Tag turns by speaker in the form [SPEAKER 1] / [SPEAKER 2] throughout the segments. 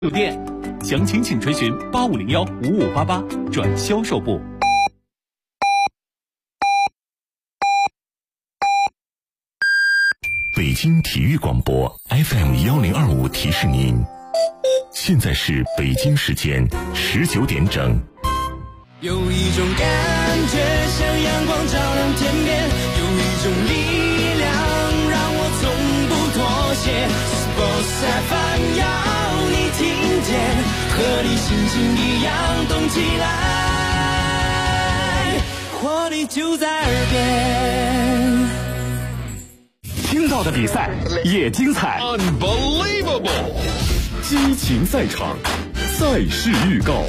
[SPEAKER 1] 酒店，详情请垂询85015588转销售部。
[SPEAKER 2] 北京体育广播 FM1025提示您，现在是北京时间19点整。
[SPEAKER 3] 有一种感觉像阳光照亮天边，有一种力量让我从不妥协。Sports FM 要你听见，和你心情一样动起来，活力就在耳边。
[SPEAKER 1] 听到的比赛也精彩
[SPEAKER 2] Unbelievable，
[SPEAKER 1] 激情赛场，赛事预告。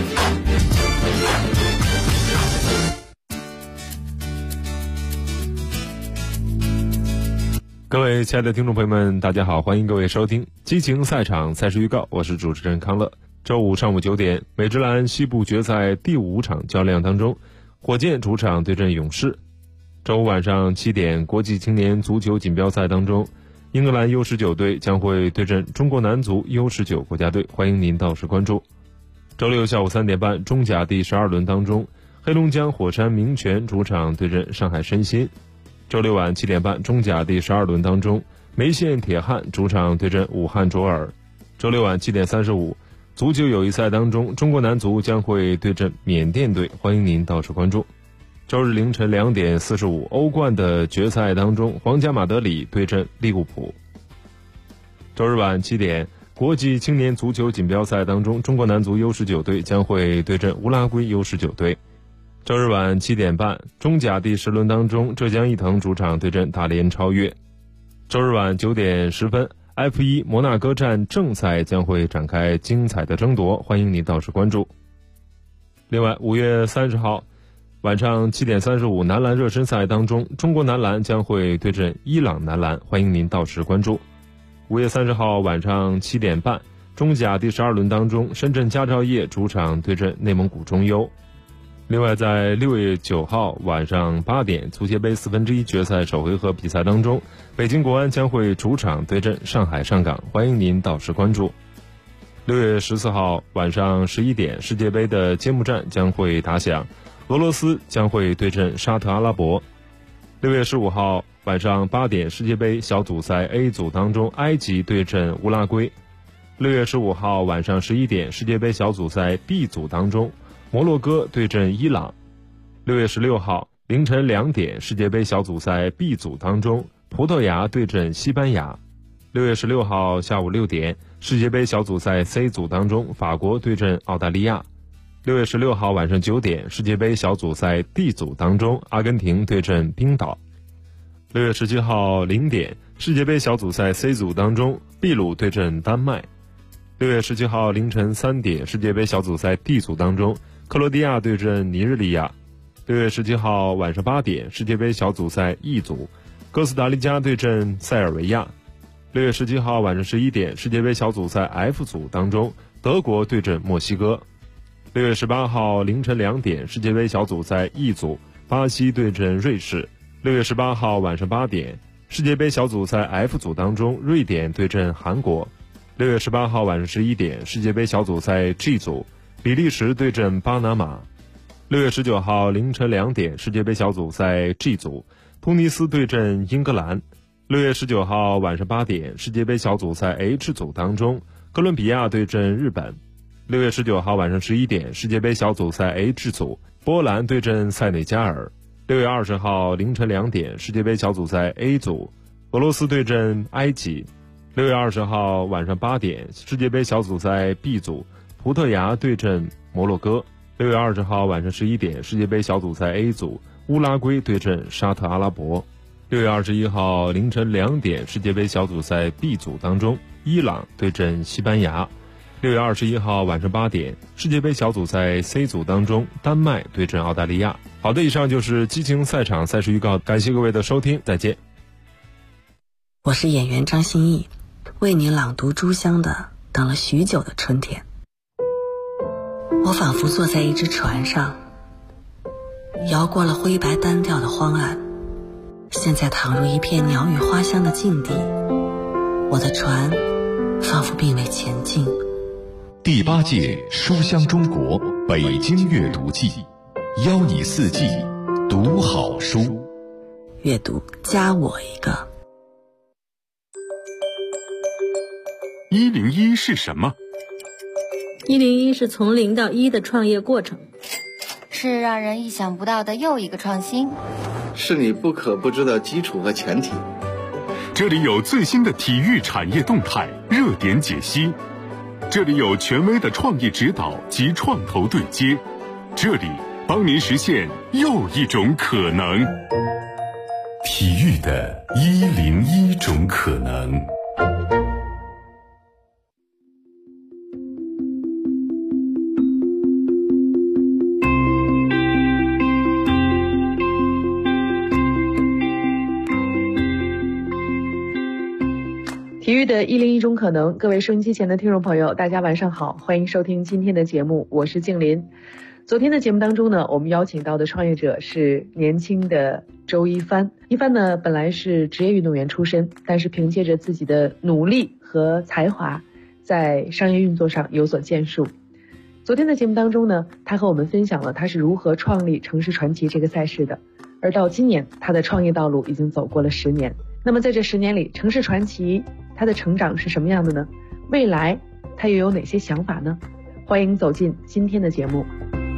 [SPEAKER 4] 各位亲爱的听众朋友们，大家好，欢迎各位收听激情赛场赛事预告，我是主持人康乐。周五上午9点，美职篮西部决赛第5场较量当中，火箭主场对阵勇士。周五晚上7点，国际青年足球锦标赛当中，英格兰 U19 队将会对阵中国男足 U19 国家队，欢迎您到时关注。周六下午3点半，中甲第12轮当中，黑龙江火山明泉主场对阵上海申鑫。周六晚7点半，中甲第12轮当中，梅县铁汉主场对阵武汉卓尔。周六晚7点35，足球友谊赛当中，中国男足将会对阵缅甸队，欢迎您到时关注。周日凌晨2点45，欧冠的决赛当中，皇家马德里对阵利物浦。周日晚7点，国际青年足球锦标赛当中，中国男足 U19 队将会对阵乌拉圭 U19 队。周日晚7点半，中甲第10轮当中，浙江毅腾主场对阵大连超越。周日晚9点10分，F1 摩纳哥站正赛将会展开精彩的争夺，欢迎您到时关注。另外，5月30号晚上7点35，男篮热身赛当中，中国男篮将会对阵伊朗男篮，欢迎您到时关注。5月30号晚上7点半，中甲第12轮当中，深圳佳兆业主场对阵内蒙古中优。另外，在6月9号晚上8点，足协杯1/4决赛首回合比赛当中，北京国安将会主场对阵上海上港，欢迎您到时关注。6月14号晚上11点，世界杯的揭幕战将会打响，俄罗斯将会对阵沙特阿拉伯。6月15号晚上8点，世界杯小组赛 A 组当中，埃及对阵乌拉圭。6月15号晚上11点，世界杯小组赛 B 组当中，摩洛哥对阵伊朗。6月16号凌晨2点，世界杯小组赛 B 组当中，葡萄牙对阵西班牙。6月16号下午6点，世界杯小组赛 C 组当中，法国对阵澳大利亚。6月16号晚上9点，世界杯小组赛 D 组当中，阿根廷对阵冰岛。6月17号0点，世界杯小组赛 C 组当中，秘鲁对阵丹麦。6月17号凌晨3点，世界杯小组赛 D 组当中，克罗地亚对阵尼日利亚。6月17号晚上8点，世界杯小组赛 E 组，哥斯达黎加对阵塞尔维亚。6月17号晚上11点，世界杯小组赛 F 组当中，德国对阵墨西哥。6月18号凌晨2点，世界杯小组赛 E 组，巴西对阵瑞士。6月18号晚上8点，世界杯小组赛 F 组当中，瑞典对阵韩国。6月18号晚上11点，世界杯小组赛 G 组，比利时对阵巴拿马。6月19号凌晨2点，世界杯小组赛 G 组，突尼斯对阵英格兰。6月19号晚上8点，世界杯小组赛 H 组当中，哥伦比亚对阵日本。6月19号晚上11点，世界杯小组赛 H 组，波兰对阵塞内加尔。6月20号凌晨2点，世界杯小组赛 A 组，俄罗斯对阵埃及。6月20号晚上8点，世界杯小组赛 B 组，葡萄牙对阵摩洛哥。6月20号晚上11点，世界杯小组赛 A 组，乌拉圭对阵沙特阿拉伯。6月21号凌晨2点，世界杯小组赛 B 组当中，伊朗对阵西班牙。6月21号晚上8点，世界杯小组赛 C 组当中，丹麦对阵澳大利亚。好的，以上就是激情赛场赛事预告，感谢各位的收听，再见。
[SPEAKER 5] 我是演员张歆艺，为你朗读朱湘的《等了许久的春天》。我仿佛坐在一只船上，摇过了灰白单调的荒岸，现在躺入一片鸟语花香的境地。我的船仿佛并未前进，
[SPEAKER 2] 第8届书香中国北京阅读季，邀你4季读好书。
[SPEAKER 5] 阅读加我一个。
[SPEAKER 2] 101是什么
[SPEAKER 6] ？101是从0到1的创业过程，
[SPEAKER 7] 是让人意想不到的又一个创新，
[SPEAKER 8] 是你不可不知的基础和前提。
[SPEAKER 2] 这里有最新的体育产业动态热点解析，这里有权威的创业指导及创投对接，这里帮您实现又一种可能。体育的101种可能。
[SPEAKER 9] 体育的101种可能，各位收音机前的听众朋友，大家晚上好，欢迎收听今天的节目，我是静林。昨天的节目当中呢，我们邀请到的创业者是年轻的周一帆。一帆呢，本来是职业运动员出身，但是凭借着自己的努力和才华，在商业运作上有所建树。昨天的节目当中呢，他和我们分享了他是如何创立城市传奇这个赛事的，而到今年，他的创业道路已经走过了10年。那么在这10年里，城市传奇它的成长是什么样的呢？未来它又有哪些想法呢？欢迎走进今天的节目。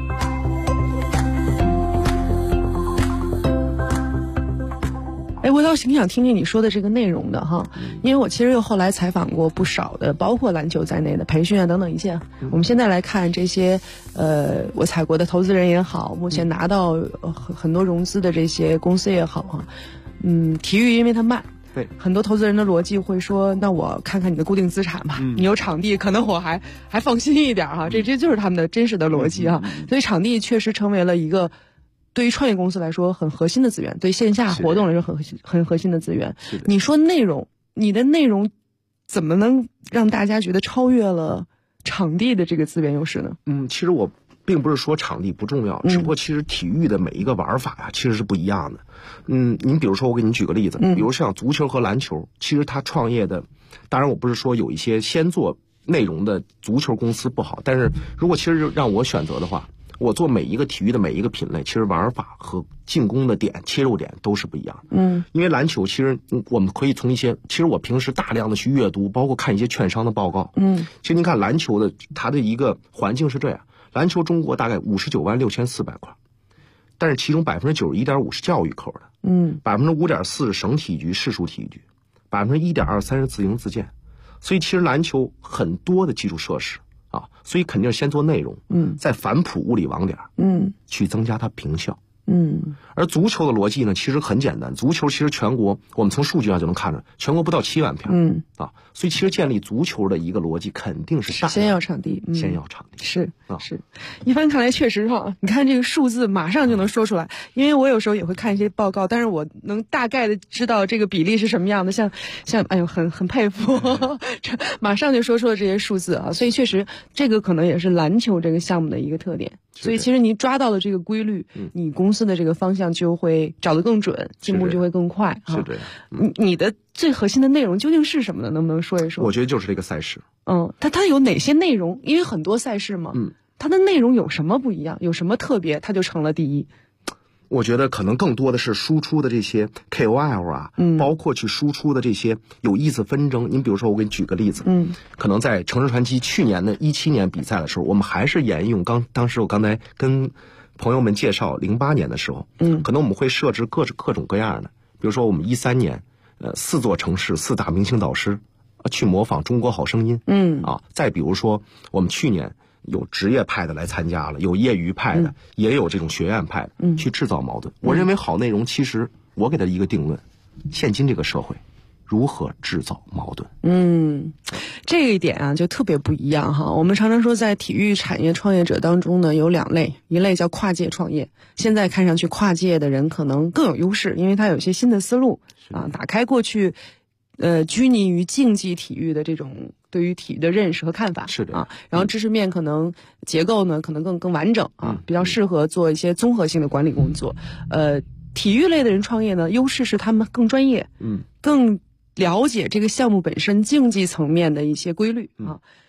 [SPEAKER 9] 我倒挺想听听你说的这个内容的哈，因为我其实又后来采访过不少的，包括篮球在内的培训啊等等一切。我们现在来看这些我采过的投资人也好，目前拿到很多融资的这些公司也好哈，体育因为它慢。对，很多投资人的逻辑会说，那我看看你的固定资产吧，你有场地，可能我还放心一点哈，这就是他们的真实的逻辑哈。所以场地确实成为了一个对于创业公司来说很核心的资源，对线下活动来说很核心的资源。你说内容，你的内容怎么能让大家觉得超越了场地的这个资源优势呢？
[SPEAKER 10] 其实我并不是说场地不重要，只不过其实体育的每一个玩法呀，其实是不一样的。您比如说我给你举个例子，比如像足球和篮球，其实他创业的，当然我不是说有一些先做内容的足球公司不好，但是如果其实让我选择的话，我做每一个体育的每一个品类，其实玩法和进攻的点、切入点都是不一样的。因为篮球其实我们可以从一些，其实我平时大量的去阅读，包括看一些券商的报告。其实您看篮球的它的一个环境是这样，篮球中国大概59.6400块，但是其中91.5%是教育口的，5.4%是省体育局、市属体育局，1.23%是自营自建，所以其实篮球很多的基础设施啊，所以肯定是先做内容，再反哺物理网点，去增加它平效。而足球的逻辑呢，其实很简单。足球其实全国，我们从数据上就能看出，全国不到7万片，所以其实建立足球的一个逻辑肯定是
[SPEAKER 9] 先要场地，
[SPEAKER 10] 先要场地，
[SPEAKER 9] 是。一帆看来确实哈，你看这个数字马上就能说出来，因为我有时候也会看一些报告，但是我能大概的知道这个比例是什么样的，像哎呦，很佩服，马上就说出了这些数字啊，所以确实这个可能也是篮球这个项目的一个特点。所以其实你抓到了这个规律，你公司的这个方向就会找得更准，进步就会更快。
[SPEAKER 10] 是的。
[SPEAKER 9] 你的最核心的内容究竟是什么呢？能不能说一说？
[SPEAKER 10] 我觉得就是这个赛事。
[SPEAKER 9] 它有哪些内容？因为很多赛事嘛，它的内容有什么不一样？有什么特别？它就成了第一。
[SPEAKER 10] 我觉得可能更多的是输出的这些 KOL 啊，包括去输出的这些有意思纷争。您比如说，我给你举个例子，可能在城市传奇去年的17年比赛的时候，我们还是沿用当时我刚才跟朋友们介绍08年的时候，可能我们会设置各种各样的，比如说我们13年，4座城市4大明星导师去模仿中国好声音，再比如说我们去年有职业派的来参加了，有业余派的，也有这种学院派的，去制造矛盾。我认为好内容，其实我给它一个定论：现今这个社会如何制造矛盾。
[SPEAKER 9] 这一点啊就特别不一样哈。我们常常说，在体育产业创业者当中呢，有2类，一类叫跨界创业。现在看上去跨界的人可能更有优势，因为他有一些新的思路啊，打开过去拘泥于竞技体育的这种对于体育的认识和看法。
[SPEAKER 10] 是的
[SPEAKER 9] 啊，然后知识面可能结构呢可能更完整啊，比较适合做一些综合性的管理工作。体育类的人创业呢，优势是他们更专业，更了解这个项目本身竞技层面的一些规律啊。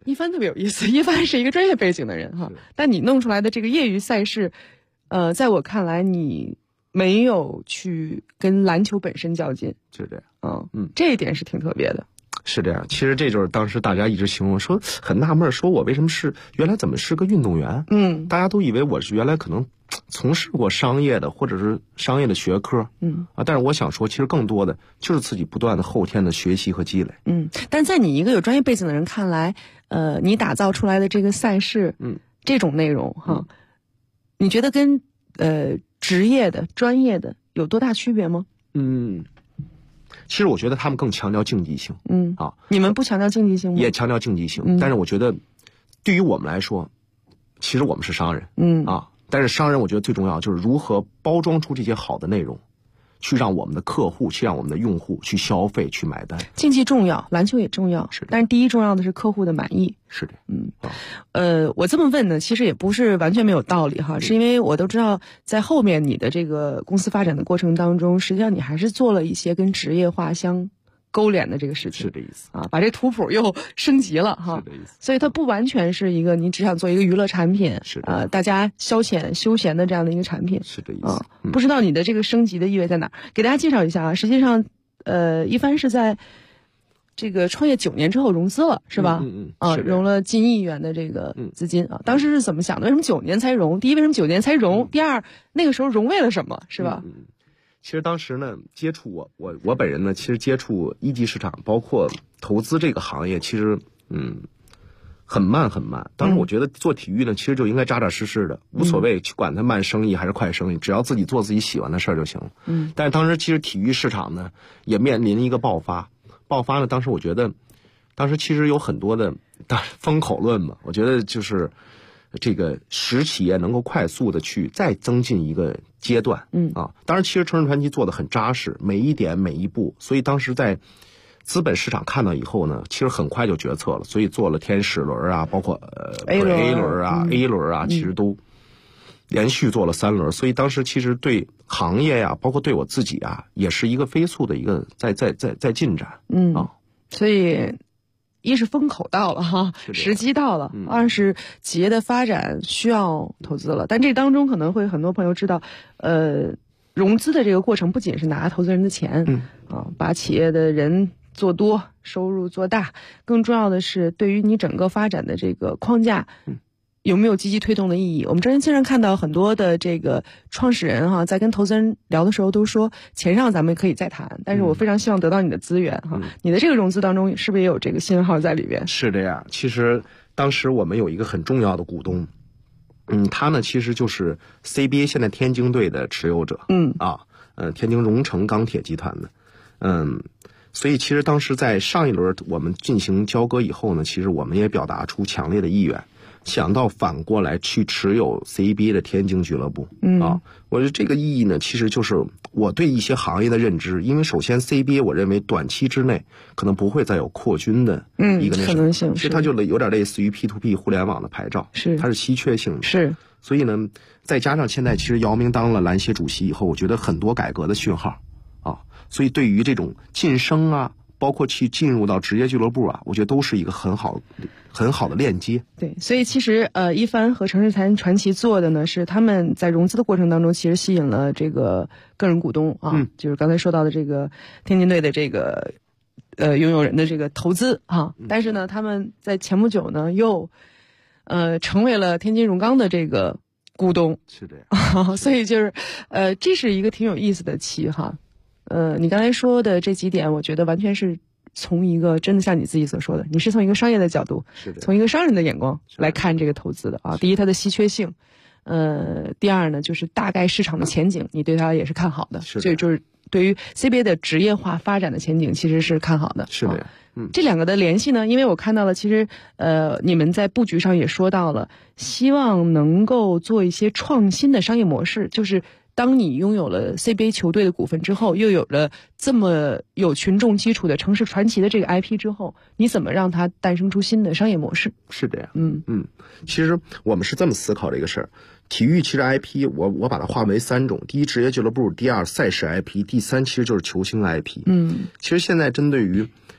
[SPEAKER 9] 一帆特别有意思，一帆是一个专业背景的人哈，但你弄出来的这个业余赛事，在我看来你没有去跟篮球本身较劲，
[SPEAKER 10] 是这样，
[SPEAKER 9] 这一点是挺特别的。
[SPEAKER 10] 是这样，其实这就是当时大家一直形容说很纳闷，说我为什么原来怎么是个运动员？大家都以为我是原来可能从事过商业的或者是商业的学科，但是我想说，其实更多的就是自己不断的后天的学习和积累。
[SPEAKER 9] 但在你一个有专业背景的人看来，你打造出来的这个赛事，这种内容哈，你觉得跟职业的、专业的有多大区别吗？
[SPEAKER 10] 其实我觉得他们更强调竞技性。
[SPEAKER 9] 你们不强调竞技性吗？
[SPEAKER 10] 也强调竞技性，但是我觉得对于我们来说，其实我们是商人，但是商人我觉得最重要就是如何包装出这些好的内容，去让我们的客户，去让我们的用户去消费、去买单。
[SPEAKER 9] 竞技重要，篮球也重要，
[SPEAKER 10] 是的，
[SPEAKER 9] 但是第一重要的是客户的满意。
[SPEAKER 10] 是的，
[SPEAKER 9] 我这么问呢，其实也不是完全没有道理哈，是因为我都知道，在后面你的这个公司发展的过程当中，实际上你还是做了一些跟职业化相勾连的这个事情，
[SPEAKER 10] 是这意思
[SPEAKER 9] 啊，把这图谱又升级了哈，
[SPEAKER 10] 是这意思。
[SPEAKER 9] 所以它不完全是一个你只想做一个娱乐产品，
[SPEAKER 10] 是的，
[SPEAKER 9] 大家消遣休闲的这样的一个产品，
[SPEAKER 10] 是这意思。
[SPEAKER 9] 不知道你的这个升级的意味在哪儿？给大家介绍一下啊，实际上，一帆是在这个创业9年之后融资了，是吧？融了近1亿元的这个资金啊。当时是怎么想的？为什么9年才融？第一，为什么9年才融？第二，那个时候融为了什么？是吧？
[SPEAKER 10] 其实当时呢，接触我本人呢，其实接触一级市场，包括投资这个行业，其实很慢很慢。当时我觉得做体育呢，其实就应该扎扎实实的，无所谓去管它慢生意还是快生意，只要自己做自己喜欢的事儿就行了。但是当时其实体育市场呢，也面临一个爆发呢。当时我觉得，当时其实有很多的风口论嘛，我觉得就是这个使企业能够快速的去再增进一个阶段。当然其实成人传奇做的很扎实，每一点每一步，所以当时在资本市场看到以后呢，其实很快就决策了，所以做了天使轮啊，包括A 轮啊、A 轮啊，其实都连续做了3轮，所以当时其实对行业呀，包括对我自己啊，也是一个飞速的一个在进展。
[SPEAKER 9] 所以一是风口到了哈，时机到了；二是企业的发展需要投资了。但这当中可能会很多朋友知道，融资的这个过程不仅是拿投资人的钱，把企业的人做多，收入做大，更重要的是对于你整个发展的这个框架，有没有积极推动的意义？我们经常看到很多的这个创始人哈，在跟投资人聊的时候都说，钱上咱们可以再谈，但是我非常希望得到你的资源哈。你的这个融资当中是不是也有这个信号在里边？
[SPEAKER 10] 是这样，其实当时我们有一个很重要的股东，他呢其实就是 CBA 现在天津队的持有者，天津荣成钢铁集团的，所以其实当时在上一轮我们进行交割以后呢，其实我们也表达出强烈的意愿，想到反过来去持有 CBA 的天津俱乐部。我觉得这个意义呢，其实就是我对一些行业的认知，因为首先 CBA 我认为短期之内可能不会再有扩军的一个
[SPEAKER 9] 可能性，
[SPEAKER 10] 其实它就有点类似于 P2P 互联网的牌照，它是稀缺性的，
[SPEAKER 9] 是。
[SPEAKER 10] 所以呢，再加上现在其实姚明当了篮协主席以后，我觉得很多改革的讯号所以对于这种晋升啊，包括去进入到职业俱乐部啊，我觉得都是一个很好的链接。
[SPEAKER 9] 对，所以其实一帆和城市传奇做的呢，是他们在融资的过程当中，其实吸引了这个个人股东啊，就是刚才说到的这个天津队的这个拥有人的这个投资啊，但是呢，他们在前不久呢又成为了天津荣钢的这个股东，
[SPEAKER 10] 是这样。
[SPEAKER 9] 所以就是这是一个挺有意思的期哈。你刚才说的这几点，我觉得完全是从一个真的像你自己所说的，你是从一个商业的角度，从一个商人的眼光来看这个投资的啊。第一，它的稀缺性，第二呢，就是大概市场的前景，你对它也是看好的，所以就是对于 CBA 的职业化发展的前景，其实是看好的。
[SPEAKER 10] 是的。
[SPEAKER 9] 这两个的联系呢，因为我看到了，其实你们在布局上也说到了，希望能够做一些创新的商业模式，就是当你拥有了 CBA 球队的股份之后，又有了这么有群众基础的城市传奇的这个 IP 之后，你怎么让它诞生出新的商业模式？
[SPEAKER 10] 是这样。其实我们是这么思考的一个事儿。体育其实 IP 我把它划为3种，第一职业俱乐部，第二赛事 IP， 第三其实就是球星 IP。其实现在针对于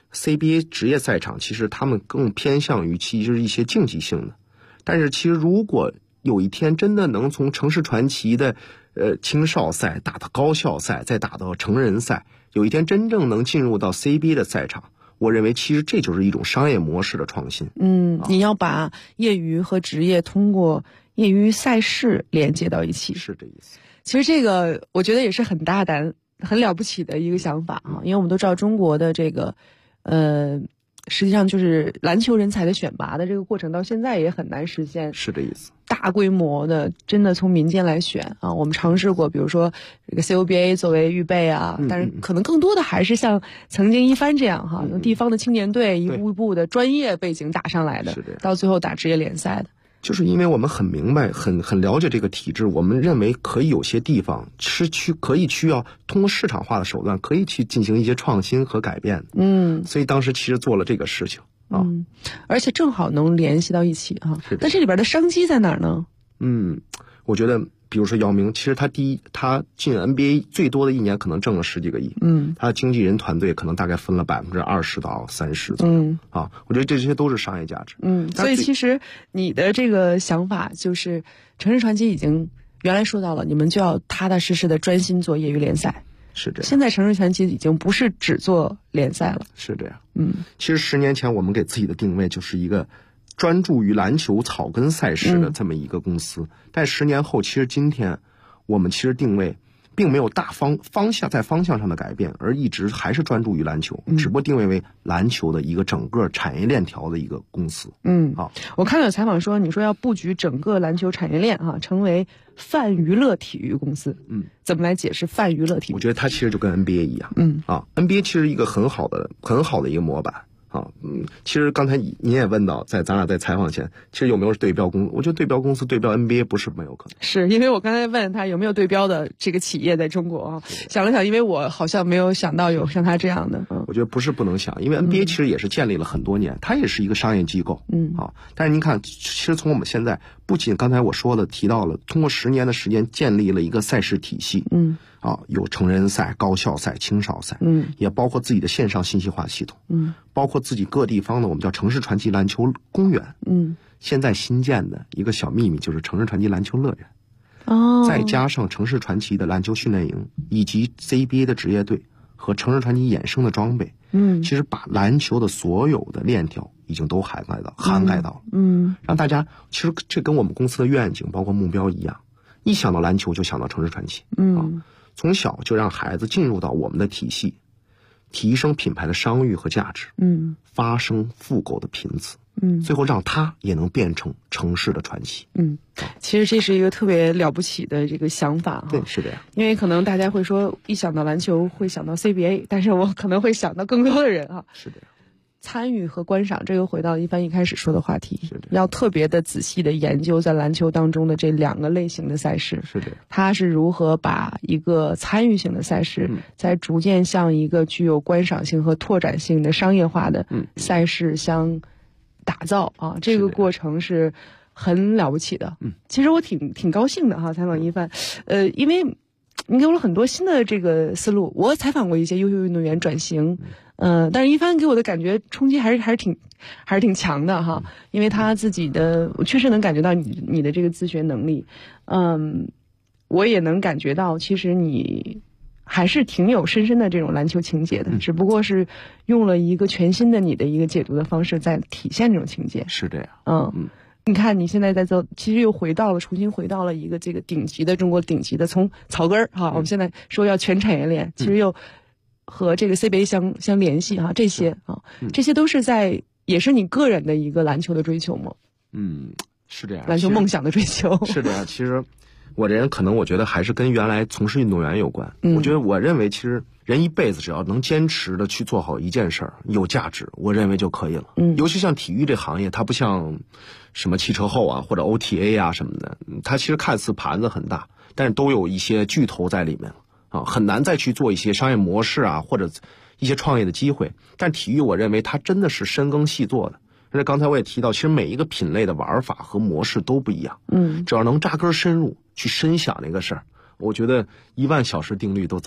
[SPEAKER 10] CBA 职业赛场其实他们更偏向于其实一些竞技性的，但是其实如果有一天真的能从城市传奇的青少赛打到高校赛，再打到成人赛，有一天真正能进入到 CBA 的赛场，我认为其实这就是一种商业模式的创新。
[SPEAKER 9] 你要把业余和职业通过业余赛事连接到一起，
[SPEAKER 10] 是这意思。
[SPEAKER 9] 其实这个我觉得也是很大胆、很了不起的一个想法啊，因为我们都知道中国的这个实际上就是篮球人才的选拔的这个过程到现在也很难实现，
[SPEAKER 10] 是这意思。
[SPEAKER 9] 大规模的真的从民间来选啊，我们尝试过，比如说这个 CUBA 作为预备啊，但是可能更多的还是像曾经一帆这样哈，用地方的青年队一步一步的专业背景打上来的，到最后打职业联赛的。
[SPEAKER 10] 就是因为我们很明白、很了解这个体制，我们认为可以有些地方是可以需要通过市场化的手段，可以去进行一些创新和改变。所以当时其实做了这个事情啊，
[SPEAKER 9] 而且正好能联系到一起啊。但这里边的商机在哪儿呢？
[SPEAKER 10] 我觉得，比如说姚明，其实他进 NBA 最多的一年可能挣了10几个亿，他的经纪人团队可能大概分了20%到30%左右，我觉得这些都是商业价值。
[SPEAKER 9] 所以其实你的这个想法就是城市传奇已经原来说到了，你们就要踏踏实实的专心做业余联赛。
[SPEAKER 10] 是这样。
[SPEAKER 9] 现在城市传奇已经不是只做联赛了。
[SPEAKER 10] 是这样。其实10年前我们给自己的定位就是一个专注于篮球草根赛事的这么一个公司，但10年后，其实今天我们其实定位并没有大方向上的改变，而一直还是专注于篮球，只不过定位为篮球的一个整个产业链条的一个公司。
[SPEAKER 9] 我看到有采访说，你说要布局整个篮球产业链成为泛娱乐体育公司。怎么来解释泛娱乐体育？
[SPEAKER 10] 我觉得它其实就跟 NBA 一样。NBA 其实一个很好的一个模板。其实刚才您也问到，咱俩在采访前，其实有没有对标公司？我觉得对标公司对标 NBA 不是没有可能。
[SPEAKER 9] 是因为我刚才问他有没有对标的这个企业在中国啊，想了想，因为我好像没有想到有像他这样的。
[SPEAKER 10] 我觉得不是不能想，因为 NBA 其实也是建立了很多年，它也是一个商业机构。但是您看，其实从我们现在，不仅刚才我提到了，通过10年的时间建立了一个赛事体系。有成人赛、高校赛、青少赛，也包括自己的线上信息化系统，包括自己各地方的我们叫城市传奇篮球公园，现在新建的一个小秘密就是城市传奇篮球乐园，再加上城市传奇的篮球训练营，以及 CBA 的职业队和城市传奇衍生的装备，其实把篮球的所有的链条已经都涵盖到了，让大家其实这跟我们公司的愿景包括目标一样，一想到篮球就想到城市传奇，从小就让孩子进入到我们的体系，提升品牌的商誉和价值，发生复购的频次，最后让它也能变成城市的传奇。
[SPEAKER 9] 其实这是一个特别了不起的这个想法。
[SPEAKER 10] 对，是这样。
[SPEAKER 9] 因为可能大家会说，一想到篮球会想到 CBA， 但是我可能会想到更多的人
[SPEAKER 10] 是这样。
[SPEAKER 9] 参与和观赏，这又回到一帆一开始说的话题，要特别的仔细的研究在篮球当中的这2个类型的赛事，
[SPEAKER 10] 是的，
[SPEAKER 9] 它是如何把一个参与性的赛事，在逐渐向一个具有观赏性和拓展性的商业化的赛事相打造啊，这个过程是很了不起的。其实我挺高兴的哈，采访一帆，因为你给我了很多新的这个思路。我采访过一些优秀运动员转型，但是一帆给我的感觉冲击还是挺强的哈，因为他自己的，我确实能感觉到你的这个自学能力，我也能感觉到其实你还是挺有深深的这种篮球情节的，只不过是用了一个全新的你的一个解读的方式在体现这种情节。
[SPEAKER 10] 是这样。
[SPEAKER 9] 你看你现在在做，其实又重新回到了一个这个中国顶级的，从草根儿哈，我们现在说要全产业链，其实又和这个 CBA 相联系哈，这些都是也是你个人的一个篮球的追求吗？
[SPEAKER 10] 是这样，
[SPEAKER 9] 篮球梦想的追求
[SPEAKER 10] 是这样。其实我这人可能我觉得还是跟原来从事运动员有关。我认为其实人一辈子只要能坚持的去做好一件事儿，有价值，我认为就可以了。尤其像体育这行业，它不像什么汽车后啊或者 OTA 啊什么的，它其实看似盘子很大，但是都有一些巨头在里面很难再去做一些商业模式啊或者一些创业的机会。但体育我认为它真的是深耕细作的。而且刚才我也提到，其实每一个品类的玩法和模式都不一样。只要能扎根深入去深想那个事儿，我觉得10000小时定律都早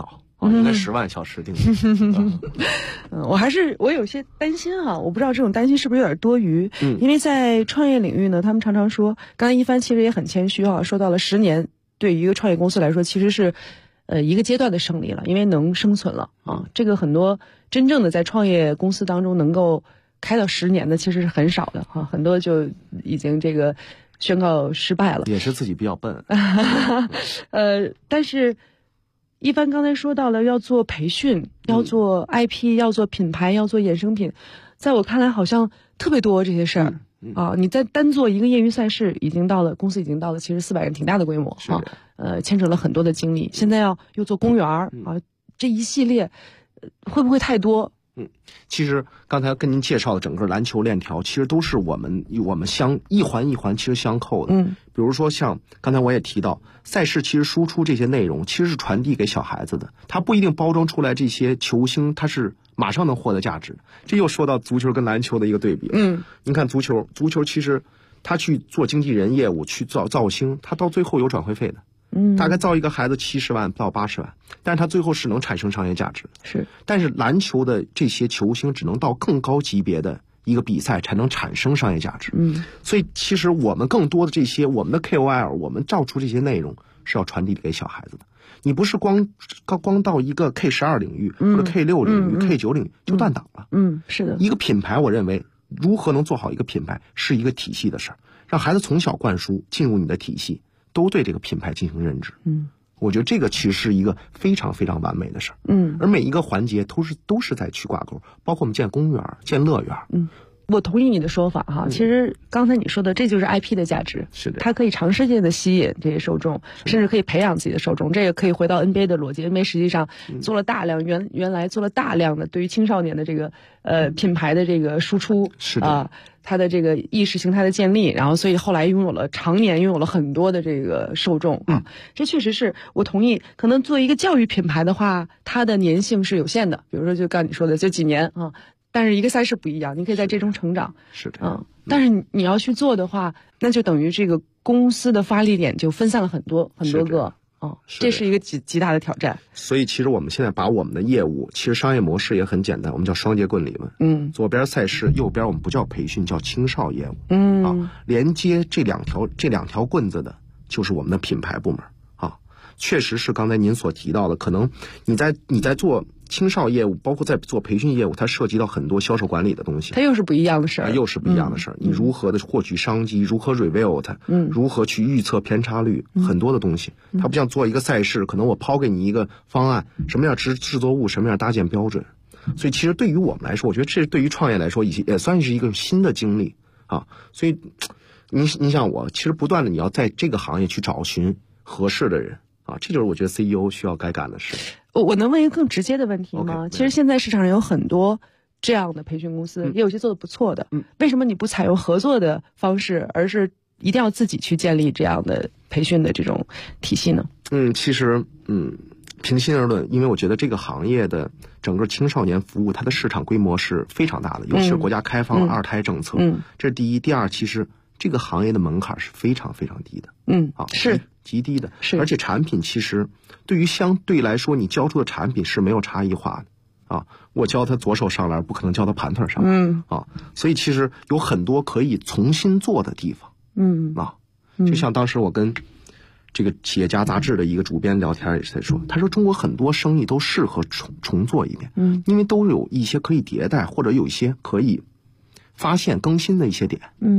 [SPEAKER 10] 应该10万小时定的。
[SPEAKER 9] 我有些担心哈，我不知道这种担心是不是有点多余。因为在创业领域呢，他们常常说，刚才一帆其实也很谦虚哈，说到了10年对于一个创业公司来说，其实是一个阶段的胜利了，因为能生存了啊。这个很多真正的在创业公司当中能够开到10年的其实是很少的哈，很多就已经这个宣告失败了。
[SPEAKER 10] 也是自己比较笨。
[SPEAKER 9] 但是一帆刚才说到了要做培训，要做 IP，要做品牌，要做衍生品，在我看来好像特别多这些事儿。你在单做一个业余赛事公司已经到了其实400人挺大的规模啊，牵扯了很多的精力。现在又做公园啊，这一系列会不会太多？
[SPEAKER 10] 其实刚才跟您介绍的整个篮球链条，其实都是我们一环一环其实相扣的。比如说像刚才我也提到，赛事其实输出这些内容其实是传递给小孩子的，它不一定包装出来这些球星他是马上能获得价值。这又说到足球跟篮球的一个对比。您看足球其实他去做经纪人业务，去造星，他到最后有转会费的。大概造一个孩子70万到80万，但是他最后是能产生商业价值的。
[SPEAKER 9] 是，
[SPEAKER 10] 但是篮球的这些球星只能到更高级别的一个比赛才能产生商业价值。所以其实我们更多的这些我们的 KOL， 我们造出这些内容是要传递给小孩子的。你不是光到一个 K12 领域或者 K6 领域、K9 领域就断档了。
[SPEAKER 9] 是的。
[SPEAKER 10] 一个品牌，我认为如何能做好一个品牌是一个体系的事儿，让孩子从小灌输进入你的体系，都对这个品牌进行认知。我觉得这个其实是一个非常非常完美的事儿。而每一个环节都是在去挂钩，包括我们建公园、建乐园。
[SPEAKER 9] 我同意你的说法哈。其实刚才你说的，这就是 IP 的价值。
[SPEAKER 10] 是的，
[SPEAKER 9] 它可以长时间的吸引这些受众，甚至可以培养自己的受众。这个可以回到 NBA 的逻辑。NBA 实际上做了大量原来做了大量的对于青少年的这个品牌的这个输出。
[SPEAKER 10] 是的。
[SPEAKER 9] 它的这个意识形态的建立，然后所以后来常年拥有了很多的这个受众。这确实是我同意。可能做一个教育品牌的话，它的粘性是有限的，比如说就刚你说的就几年啊。但是一个赛事不一样，你可以在这中成长。
[SPEAKER 10] 是的。
[SPEAKER 9] 但是你要去做的话，那就等于这个公司的发力点就分散了很多个。这是一个极大的挑战。
[SPEAKER 10] 所以其实我们现在把我们的业务，其实商业模式也很简单，我们叫双节棍理论。左边赛事，右边我们不叫培训，叫青少业务。连接这两条棍子的就是我们的品牌部门。确实是刚才您所提到的，可能你在做青少业务，包括在做培训业务，它涉及到很多销售管理的东西，
[SPEAKER 9] 它又是不一样的事儿。
[SPEAKER 10] 你如何的获取商机，如何 reveal 它，如何去预测偏差率，很多的东西。它不像做一个赛事，可能我抛给你一个方案，什么样制作物，什么样搭建标准。所以其实对于我们来说，我觉得这对于创业来说也算是一个新的经历啊。所以你想我，其实不断的你要在这个行业去找寻合适的人。这就是我觉得 CEO 需要该干的事。
[SPEAKER 9] 我能问一个更直接的问题吗？其实现在市场上有很多这样的培训公司，也有些做得不错的。为什么你不采用合作的方式，而是一定要自己去建立这样的培训的这种体系呢？
[SPEAKER 10] 其实平心而论，因为我觉得这个行业的整个青少年服务，它的市场规模是非常大的，尤其是国家开放了2胎政策。这是第一。第二，其实这个行业的门槛是非常非常低的。
[SPEAKER 9] 是
[SPEAKER 10] 极低的。而且产品其实对于相对来说，你教出的产品是没有差异化的。我教他左手上篮，不可能教他盘腿上篮。所以其实有很多可以重新做的地方。就像当时我跟这个企业家杂志的一个主编聊天也是在说，他说中国很多生意都适合重做一遍。因为都有一些可以迭代，或者有一些可以发现更新的一些点。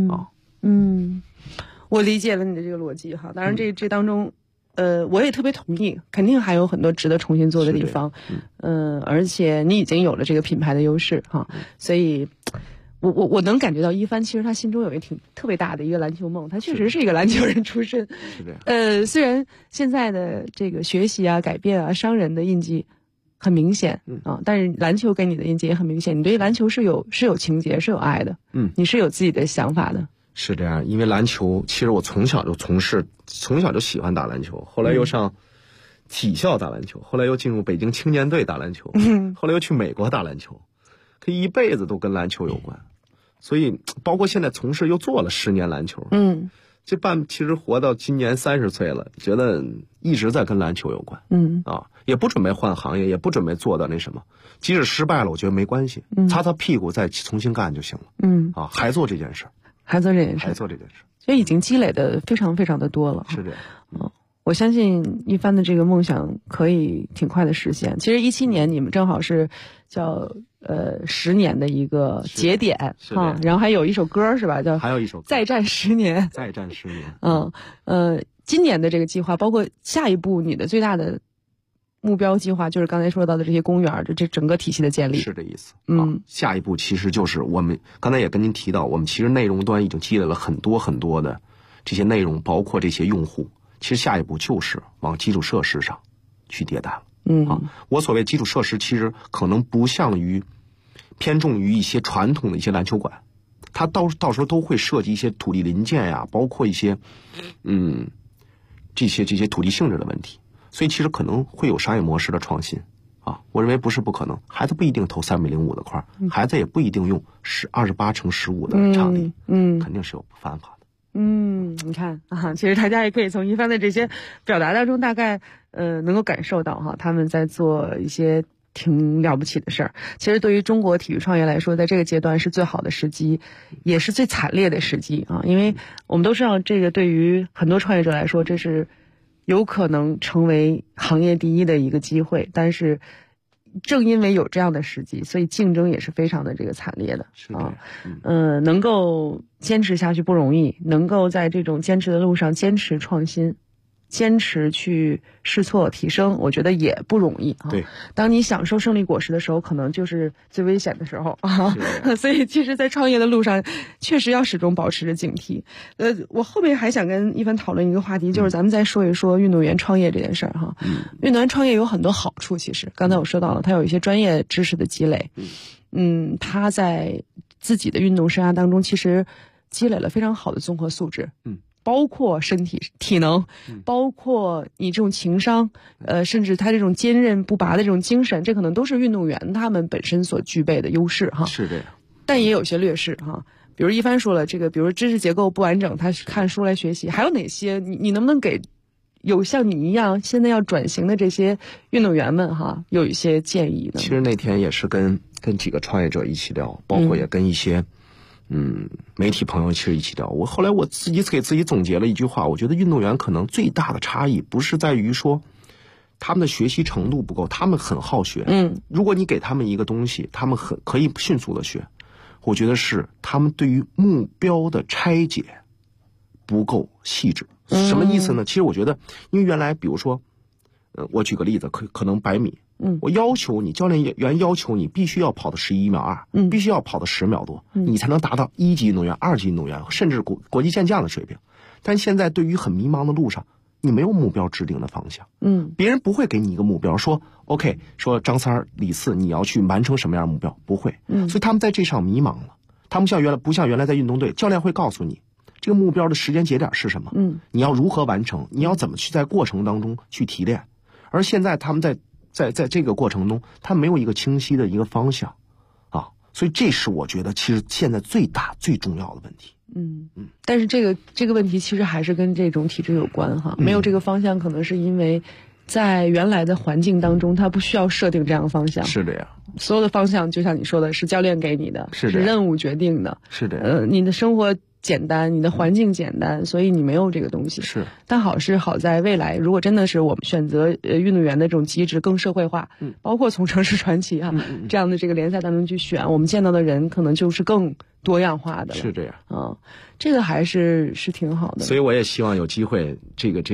[SPEAKER 9] 我理解了你的这个逻辑哈。当然这当中我也特别同意，肯定还有很多值得重新做的地方。而且你已经有了这个品牌的优势哈，所以我能感觉到一帆其实他心中有一挺特别大的一个篮球梦，他确实是一个篮球人出身。虽然现在的这个学习啊、改变啊、商人的印记很明显但是篮球给你的印记也很明显，你对篮球是有情节、是有爱的。你是有自己的想法的。
[SPEAKER 10] 是这样，因为篮球其实我从小就喜欢打篮球，后来又上体校打篮球，后来又进入北京青年队打篮球，后来又去美国打篮球，可一辈子都跟篮球有关。所以包括现在从事又做了10年篮球。其实活到今年30岁了，觉得一直在跟篮球有关。 也不准备换行业，也不准备做的那什么。即使失败了，我觉得没关系，擦擦屁股再重新干就行了。还做这件事，
[SPEAKER 9] 还做这件事，所以已经积累的非常非常的多了。
[SPEAKER 10] 是这样。
[SPEAKER 9] 我相信一帆的这个梦想可以挺快的实现。其实17年你们正好是叫10年的一个节点啊，然后还有一首歌是吧？叫
[SPEAKER 10] 还有一首歌
[SPEAKER 9] 再战10年。
[SPEAKER 10] 再战10年。
[SPEAKER 9] 今年的这个计划，包括下一步你的最大的目标计划，就是刚才说到的这些公园的这整个体系的建立。
[SPEAKER 10] 是这意思。下一步其实就是我们刚才也跟您提到，我们其实内容端已经积累了很多很多的这些内容，包括这些用户。其实下一步就是往基础设施上去迭代了。我所谓基础设施，其实可能不像于偏重于一些传统的一些篮球馆，它到时候都会涉及一些土地零件呀，包括一些这些土地性质的问题，所以其实可能会有商业模式的创新啊。我认为不是不可能，孩子不一定投3.05米的块，孩子也不一定用28×15的场地，肯定是有办法的。
[SPEAKER 9] 你看啊，其实大家也可以从一帆的这些表达当中，大概能够感受到哈，他们在做一些挺了不起的事儿。其实对于中国体育创业来说，在这个阶段是最好的时机，也是最惨烈的时机啊！因为我们都知道，这个对于很多创业者来说，这是有可能成为行业第一的一个机会，但是正因为有这样的时机，所以竞争也是非常的这个惨烈的啊。能够坚持下去不容易，能够在这种坚持的路上坚持创新，坚持去试错提升，我觉得也不容易啊。
[SPEAKER 10] 对，
[SPEAKER 9] 当你享受胜利果实的时候，可能就是最危险的时候啊。所以其实在创业的路上确实要始终保持着警惕。我后面还想跟一帆讨论一个话题，就是咱们再说一说运动员创业这件事儿哈。运动员创业有很多好处，其实刚才我说到了，他有一些专业知识的积累，他在自己的运动生涯当中其实积累了非常好的综合素质，包括身体体能，包括你这种情商，甚至他这种坚韧不拔的这种精神，这可能都是运动员他们本身所具备的优势哈。
[SPEAKER 10] 是这样，
[SPEAKER 9] 但也有些劣势哈。比如一帆说了，这个比如知识结构不完整，他是看书来学习，还有哪些？你能不能给有像你一样现在要转型的这些运动员们哈，有一些建议呢？
[SPEAKER 10] 其实那天也是跟几个创业者一起聊，包括也跟一些媒体朋友其实一起聊。后来我自己给自己总结了一句话，我觉得运动员可能最大的差异不是在于说他们的学习程度不够，他们很好学。如果你给他们一个东西，他们可以迅速的学。我觉得是他们对于目标的拆解不够细致。什么意思呢？其实我觉得，因为原来比如说，我举个例子，可能100米，我要求你，教练员要求你必须要跑到11秒2，必须要跑到10秒多，你才能达到1级运动员、2级运动员，甚至国际健将的水平。但现在对于很迷茫的路上，你没有目标制定的方向，别人不会给你一个目标，说 OK， 说张三、李四你要去完成什么样的目标，不会，所以他们在这上迷茫了。他们不像原来在运动队，教练会告诉你这个目标的时间节点是什么，你要如何完成，你要怎么去在过程当中去提炼。而现在他们在这个过程中，他没有一个清晰的一个方向啊，所以这是我觉得其实现在最大最重要的问题。
[SPEAKER 9] 但是这个问题其实还是跟这种体制有关哈，没有这个方向，可能是因为在原来的环境当中，他不需要设定这样的方向。
[SPEAKER 10] 是的呀，
[SPEAKER 9] 所有的方向就像你说的，是教练给你的，是任务决定的。
[SPEAKER 10] 是的，
[SPEAKER 9] 你的生活简单，你的环境简单，所以你没有这个东西。
[SPEAKER 10] 是，
[SPEAKER 9] 但好在未来，如果真的是我们选择运动员的这种机制更社会化，包括从城市传奇这样的这个联赛当中去选，我们见到的人可能就是更多样化的了。
[SPEAKER 10] 是这样
[SPEAKER 9] 这个还是挺好的。
[SPEAKER 10] 所以我也希望有机会这个